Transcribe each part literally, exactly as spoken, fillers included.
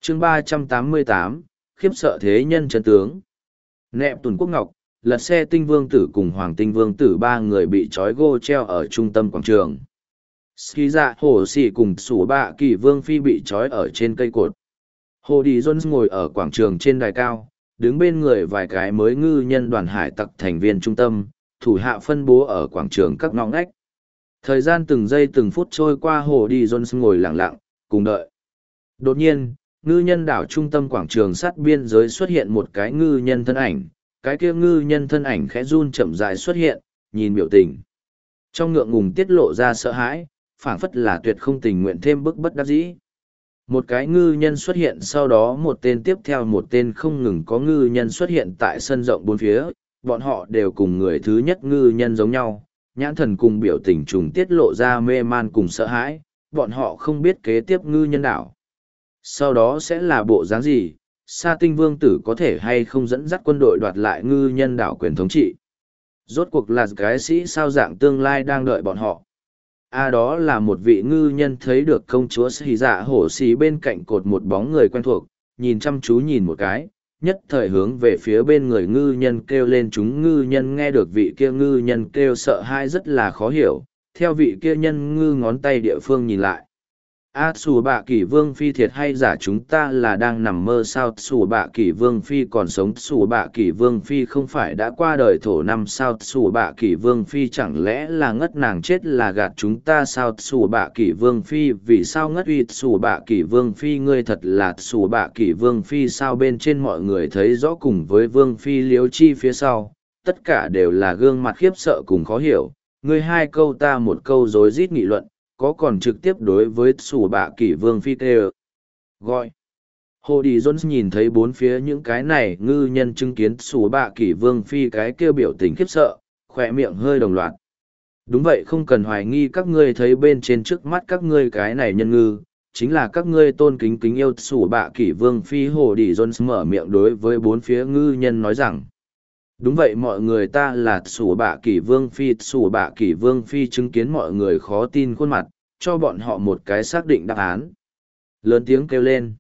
chương ba trăm tám mươi tám, khiếp sợ thế nhân chân tướng. Nẹp Tùn Quốc Ngọc, lật xe tinh vương tử cùng hoàng tinh vương tử ba người bị trói gô treo ở trung tâm quảng trường. Ski dạ hồ xì cùng sủ bạ kỳ vương phi bị trói ở trên cây cột. Hồ Đi Jones ngồi ở quảng trường trên đài cao, đứng bên người vài cái mới ngư nhân đoàn hải tặc thành viên trung tâm, thủ hạ phân bố ở quảng trường các ngõ ngách. Thời gian từng giây từng phút trôi qua, Hồ Đi Jones ngồi lặng lặng, cùng đợi. Đột nhiên, ngư nhân đảo trung tâm quảng trường sát biên giới xuất hiện một cái ngư nhân thân ảnh, cái kia ngư nhân thân ảnh khẽ run chậm rãi xuất hiện, nhìn biểu tình. Trong ngượng ngùng tiết lộ ra sợ hãi, phảng phất là tuyệt không tình nguyện thêm bức bất đắc dĩ. Một cái ngư nhân xuất hiện, sau đó một tên tiếp theo một tên, không ngừng có ngư nhân xuất hiện tại sân rộng bốn phía, bọn họ đều cùng người thứ nhất ngư nhân giống nhau, nhãn thần cùng biểu tình trùng tiết lộ ra mê man cùng sợ hãi, bọn họ không biết kế tiếp ngư nhân đảo sau đó sẽ là bộ dáng gì, Sa Tinh Vương tử có thể hay không dẫn dắt quân đội đoạt lại ngư nhân đảo quyền thống trị. Rốt cuộc là cái sĩ sao dạng tương lai đang đợi bọn họ. A à, đó là một vị ngư nhân thấy được công chúa Xì Dạ hổ xì bên cạnh cột một bóng người quen thuộc, nhìn chăm chú nhìn một cái, nhất thời hướng về phía bên người ngư nhân kêu lên. Chúng ngư nhân nghe được vị kia ngư nhân kêu sợ hãi rất là khó hiểu, theo vị kia nhân ngư ngón tay địa phương nhìn lại. A Sủ Bạ Kỷ Vương Phi thiệt hay giả, chúng ta là đang nằm mơ sao? Sủ Bạ Kỷ Vương Phi còn sống, Sủ Bạ Kỷ Vương Phi không phải đã qua đời thổ năm sao? Sủ Bạ Kỷ Vương Phi chẳng lẽ là ngất, nàng chết là gạt chúng ta sao? Sủ Bạ Kỷ Vương Phi vì sao ngất uy? Sủ Bạ Kỷ Vương Phi ngươi thật là Sủ Bạ Kỷ Vương Phi sao? Bên trên mọi người thấy rõ, cùng với Vương Phi Liếu Chi phía sau, tất cả đều là gương mặt khiếp sợ cùng khó hiểu, ngươi hai câu ta một câu rối rít nghị luận, có còn trực tiếp đối với Sủ Bạ Kỷ Vương Phi kêu gọi. Hồ Đi Jones nhìn thấy bốn phía những cái này ngư nhân chứng kiến Sủ Bạ Kỷ Vương Phi cái kêu biểu tình khiếp sợ, khỏe miệng hơi đồng loạt. Đúng vậy, không cần hoài nghi, các ngươi thấy bên trên trước mắt các ngươi cái này nhân ngư, chính là các ngươi tôn kính kính yêu Sủ Bạ Kỷ Vương Phi. Hồ Đi Jones mở miệng đối với bốn phía ngư nhân nói rằng, đúng vậy mọi người, ta là Sủ Bạ Kỷ Vương Phi. Sủ Bạ Kỷ Vương Phi chứng kiến mọi người khó tin khuôn mặt, cho bọn họ một cái xác định đáp án. Lớn tiếng kêu lên,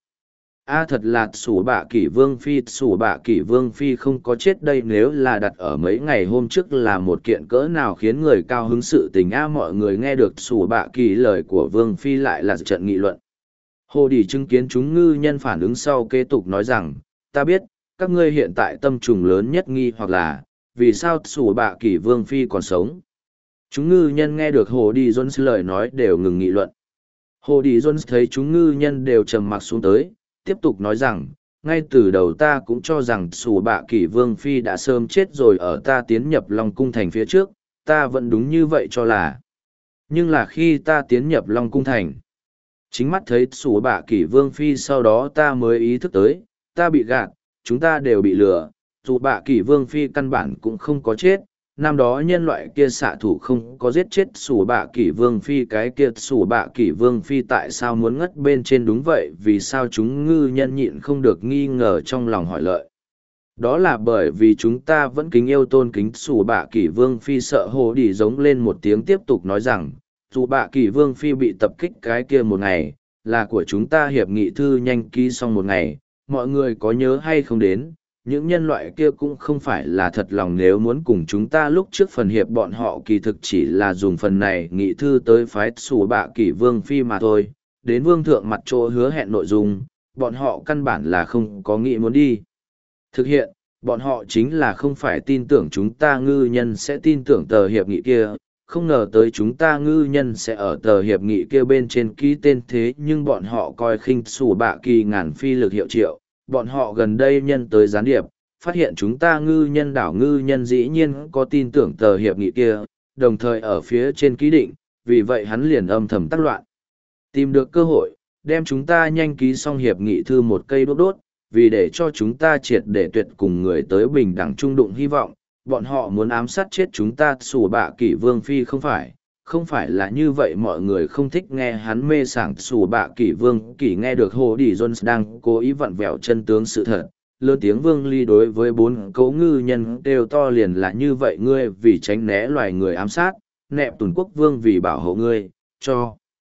a thật là Sủ Bạ Kỷ Vương Phi. Sủ Bạ Kỷ Vương Phi không có chết đây, nếu là đặt ở mấy ngày hôm trước là một kiện cỡ nào khiến người cao hứng sự tình a. Mọi người nghe được Sủ Bạ Kỷ lời của Vương Phi lại là trận nghị luận. Hồ Đi chứng kiến chúng ngư nhân phản ứng sau kế tục nói rằng, ta biết các ngươi hiện tại tâm trùng lớn nhất nghi hoặc là vì sao Sủ Bạ Kỷ Vương Phi còn sống. Chúng ngư nhân nghe được Hồ Đi Jones lời nói đều ngừng nghị luận. Hồ Đi Jones thấy chúng ngư nhân đều trầm mặc xuống tới, tiếp tục nói rằng, ngay từ đầu ta cũng cho rằng Sủ Bạ Kỷ Vương Phi đã sớm chết rồi, ở ta tiến nhập Long Cung Thành phía trước, ta vẫn đúng như vậy cho là. Nhưng là khi ta tiến nhập Long Cung Thành, chính mắt thấy Sủ Bạ Kỷ Vương Phi, sau đó ta mới ý thức tới, ta bị gạt, chúng ta đều bị lừa. Sủ Bạ Kỷ Vương Phi căn bản cũng không có chết, năm đó nhân loại kia xạ thủ không có giết chết Sủ Bạ Kỷ Vương Phi, cái kia Sủ Bạ Kỷ Vương Phi tại sao muốn ngất bên trên? Đúng vậy, vì sao? Chúng ngư nhân nhịn không được nghi ngờ trong lòng hỏi lợi. Đó là bởi vì chúng ta vẫn kính yêu tôn kính Sủ Bạ Kỷ Vương Phi. Sợ Hồ Đi giống lên một tiếng tiếp tục nói rằng, Sủ Bạ Kỷ Vương Phi bị tập kích cái kia một ngày, là của chúng ta hiệp nghị thư nhanh ký xong một ngày, mọi người có nhớ hay không đến? Những nhân loại kia cũng không phải là thật lòng nếu muốn cùng chúng ta lúc trước phần hiệp, bọn họ kỳ thực chỉ là dùng phần này nghị thư tới phái Sủ Bạ Kỷ Vương Phi mà thôi. Đến vương thượng mặt chỗ hứa hẹn nội dung, bọn họ căn bản là không có nghĩ muốn đi thực hiện, bọn họ chính là không phải tin tưởng chúng ta ngư nhân sẽ tin tưởng tờ hiệp nghị kia, không ngờ tới chúng ta ngư nhân sẽ ở tờ hiệp nghị kia bên trên ký tên. Thế nhưng bọn họ coi khinh Sủ Bạ Kỷ ngàn phi lực hiệu triệu, bọn họ gần đây nhân tới gián điệp, phát hiện chúng ta ngư nhân đảo ngư nhân dĩ nhiên có tin tưởng tờ hiệp nghị kia, đồng thời ở phía trên ký định, vì vậy hắn liền âm thầm tác loạn. Tìm được cơ hội, đem chúng ta nhanh ký xong hiệp nghị thư một cây đốt đốt, vì để cho chúng ta triệt để tuyệt cùng người tới bình đẳng trung đụng hy vọng, bọn họ muốn ám sát chết chúng ta. Sủ Bạ Kỷ Vương Phi không phải, không phải là như vậy. Mọi người không thích nghe hắn mê sảng. Sủ Bạ Kỷ Vương Kỷ nghe được Hồ Đi Jones đang cố ý vặn vẹo chân tướng sự thật, lớn tiếng Vương Ly đối với bốn cấu ngư nhân đều to liền là như vậy, ngươi vì tránh né loài người ám sát, Nẹp Tùn Quốc Vương vì bảo hộ ngươi, cho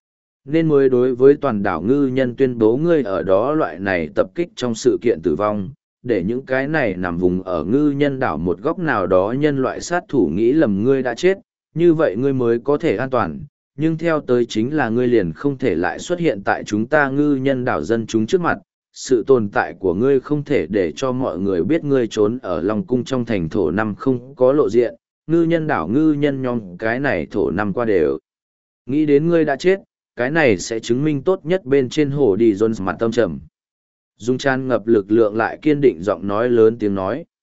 nên mới đối với toàn đảo ngư nhân tuyên bố ngươi ở đó loại này tập kích trong sự kiện tử vong, để những cái này nằm vùng ở ngư nhân đảo một góc nào đó nhân loại sát thủ nghĩ lầm ngươi đã chết, như vậy ngươi mới có thể an toàn, nhưng theo tới chính là ngươi liền không thể lại xuất hiện tại chúng ta ngư nhân đảo dân chúng trước mặt, sự tồn tại của ngươi không thể để cho mọi người biết ngươi trốn ở Long Cung trong thành thổ năm không có lộ diện, ngư nhân đảo ngư nhân nhóm cái này thổ năm qua đều. Nghĩ đến ngươi đã chết, cái này sẽ chứng minh tốt nhất bên trên hồ đi Jones mặt tâm trầm. Dung tràn ngập lực lượng lại kiên định giọng nói lớn tiếng nói.